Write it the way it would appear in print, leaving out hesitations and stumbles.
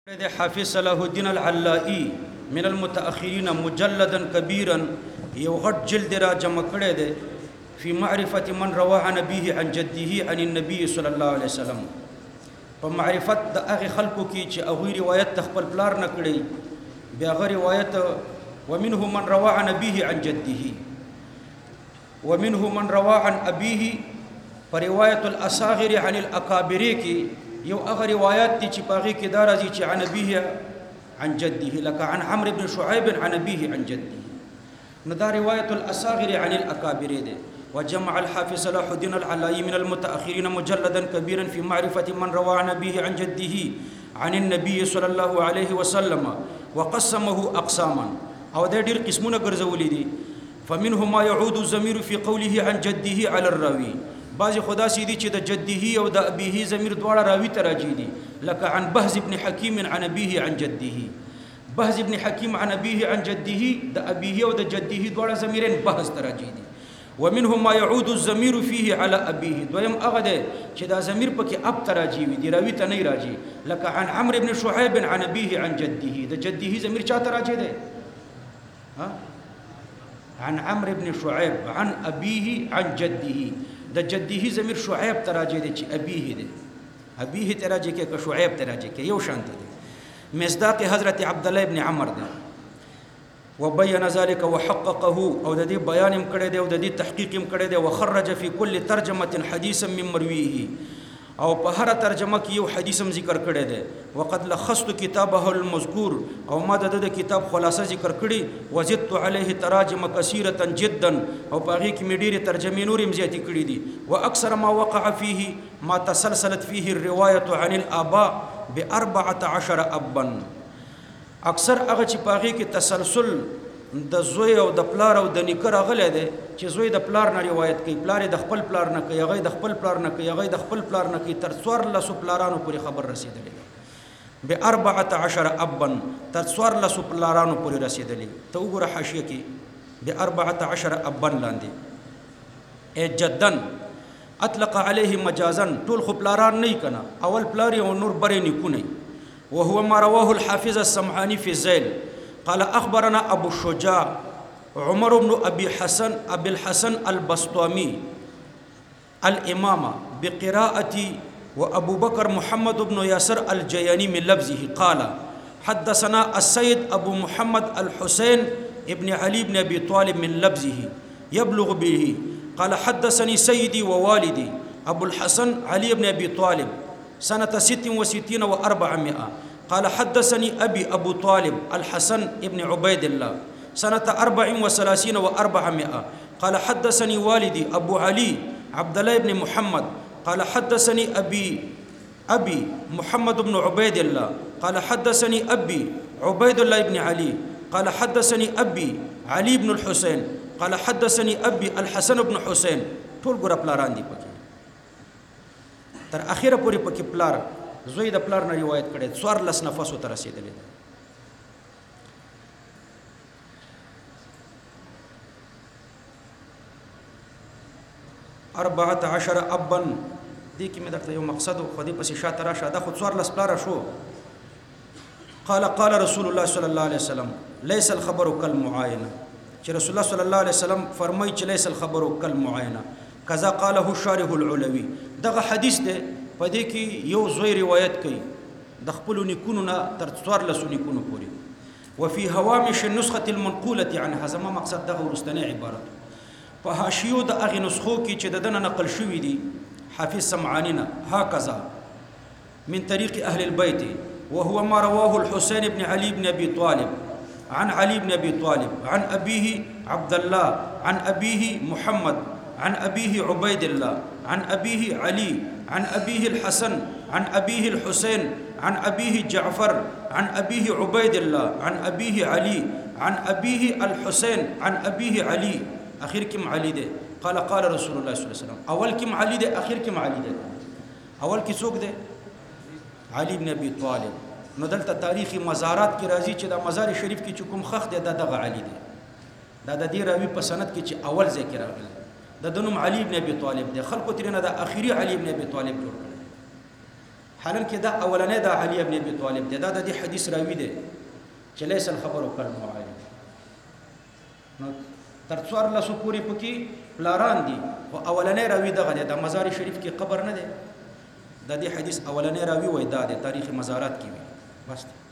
حافظ صلاح الدين العلائي من المتأخرين مجلدا كبيرا يوغد جلد را جمع کړی دی في معرفة من روى عن أبيه عن جده عن النبي صلى الله عليه وسلم په معرفت د هغه خلکو کې چې هغه روایت خپل پلار نه کړی بیا هغه روایت ومنهم من روى عن أبيه عن جده ومنهم من روى عن أبيه فرواية الأصاغر عن الأكابر کې یو هغه روایت دي چې پاغي کې دا راځي چې عن أبيه عن جده لکه عن عمرو بن شعيب عن أبيه عن جده نو دا رواية الأصاغر عن الأكابر ده وجمع الحافظ صلاح الدين العلائي من المتأخرين مجلدا كبيرا في معرفة من روى عن أبيه عن جده عن النبي صلى الله عليه وسلم وقسمه أقساما او دا ډیر قسمونه ګرځولې دي فمنهم ما يعود الضمير في قوله عن جده على الراوي بعض خدا سيدي چې د جده او د ابيه ضمير دواړه راوي ته راځي دي لکه عن بهز بن حكيم عن أبيه عن جده بهز بن حكيم عن أبيه عن جده د ابيه او د جده دواړه ضميرين بهز ته راځي دي ومنهم ما يعود الضمير فيه على أبيه دویم هغه ده چې دا ضمیر پکې اب ته راځي وي دی راوي ته نه راځي لکه عن عمرو بن شعيب عن أبيه عن جده د جده ضمیر چاته راځي ده عن عمرو بن شعيب عن أبيه عن جده د جده ضمیر شعيب ته راځي ده چې أبيه ده أبيه ته راځي کې شعيب ته راځي کې یو شانت ده مصداق حضرت عبد الله ابن عمر ده وبين ذلك وحققه او د دې بیان هم کړی دی او د دې تحقیق هم کړی دی وخرج في كل ترجمه حديثا من مرويه او په هر ترجمه کې یو حدیث هم ذکر کړی دی وقد لخصت كتابه المذكور او ما د کتاب خلاصه ذکر کړی وزدت عليه تراجم كثيره جدا او په هغه کې مې ډېرې ترجمې نور هم زیاتې کړې دي واكثر ما وقع فيه ما تسلسلت فيه الروايه عن الآباء ب14 ابا اکثر هغه چې پاغي کې تسلسل د زوی او د پلار او د نیکر غلې ده چې زوی د پلار نه روایت کوي پلار د خپل پلار نه کوي هغه د خپل پلار نه کوي هغه د خپل پلار نه کوي تر 14 پلارانو پورې خبر رسیدلې به 14 ابا تر 14 پلارانو پورې رسیدلې ته وګوره حاشیه کې به 14 ابا لاندې ا جدن اطلق عليه مجازا ټول خو پلاران نه کنا اول پلار او نور برې نه کو نه وهو ما رواه الحافظ السمعاني في الزيل قال أخبرنا أبو الشجاع عمر بن أبي الحسن البسطامي الإمام بقراءة وأبو بكر محمد بن ياسر الجياني من لفظه قال حدثنا السيد أبو محمد الحسين ابن علي بن أبي طالب من لفظه يبلغ به قال حدثني سيدي ووالدي أبو الحسن علي بن أبي طالب سنة 66 و400 قال حدثني أبي أبو طالب الحسن ابن عبيد الله سنة 34 و400 قال حدثني والدي أبو علي عبد الله بن محمد قال حدثني أبي محمد بن عبيد الله قال حدثني أبي عبيد الله بن علي قال حدثني أبي علي بن الحسين قال حدثني أبي الحسن بن حسين ټول ګره پلاران دي پکې تر اخیره پورې پکې پلار زوی د پلار نه روایت کړي 14 نفسو ته رسیدلې 14 ابا دې کې مې درته یو مقصد خو دې پسې شاته راشه دا خو 14 پلار شو قال رسول الله صلى الله عليه وسلم ليس الخبر كالمعاينه چې رسول الله صلى الله عليه وسلم فرمایي چې ليس الخبر كالمعاينه کذا قاله الشارح العلوي دغه حدیث ده پدې کې یو زوی روایت کوي د خپل نیکونو نه تر 14 نیکونو پورې وفي هوامش النسخه المنقوله عنها زما مقصد دغه ورستنه عبارت په حاشیو د اغه نسخو کې چې دنه نقل شوې دي حافظ سمعانینا هكذا من طريق اهل البيت وهو ما رواه الحسين بن علي بن ابي طالب عن علي بن ابي طالب عن ابيه عبد الله عن ابيه محمد عن أبيه عبيد الله عن أبيه علي عن أبيه الحسن عن أبيه الحسين عن أبيه جعفر عن أبيه عبيد الله عن أبيه علي عن أبيه الحسين عن أبيه علي أخير كم علي ده قال رسول الله صلى الله عليه وسلم أول كم علي ده أخير كم علي ده أول كي سوق ده علي بن أبي طالب ندلت تاريخي مزارات کی راضي چې دا مزار شریف کې چې کوم خخ ده دغه علي ده دا د دې راوي په سند کې چې اول ذکر راغلی د دنوم علي بن ابي طالب ده خلکو ترنه د اخیری علي بن ابي طالب جوړ کړ حالن کې دا اولنې دا علي ابن ابي طالب دی دا د دې حدیث راوی دی چې لیس الخبر کالمعاین نو تر څوار لسو پورې پکې پلاران دي او اولنې راوی دغه دی د مزار شریف کې قبر نه دی د دې حدیث اولنې راوی وای دا د تاریخ مزارات کې وي بس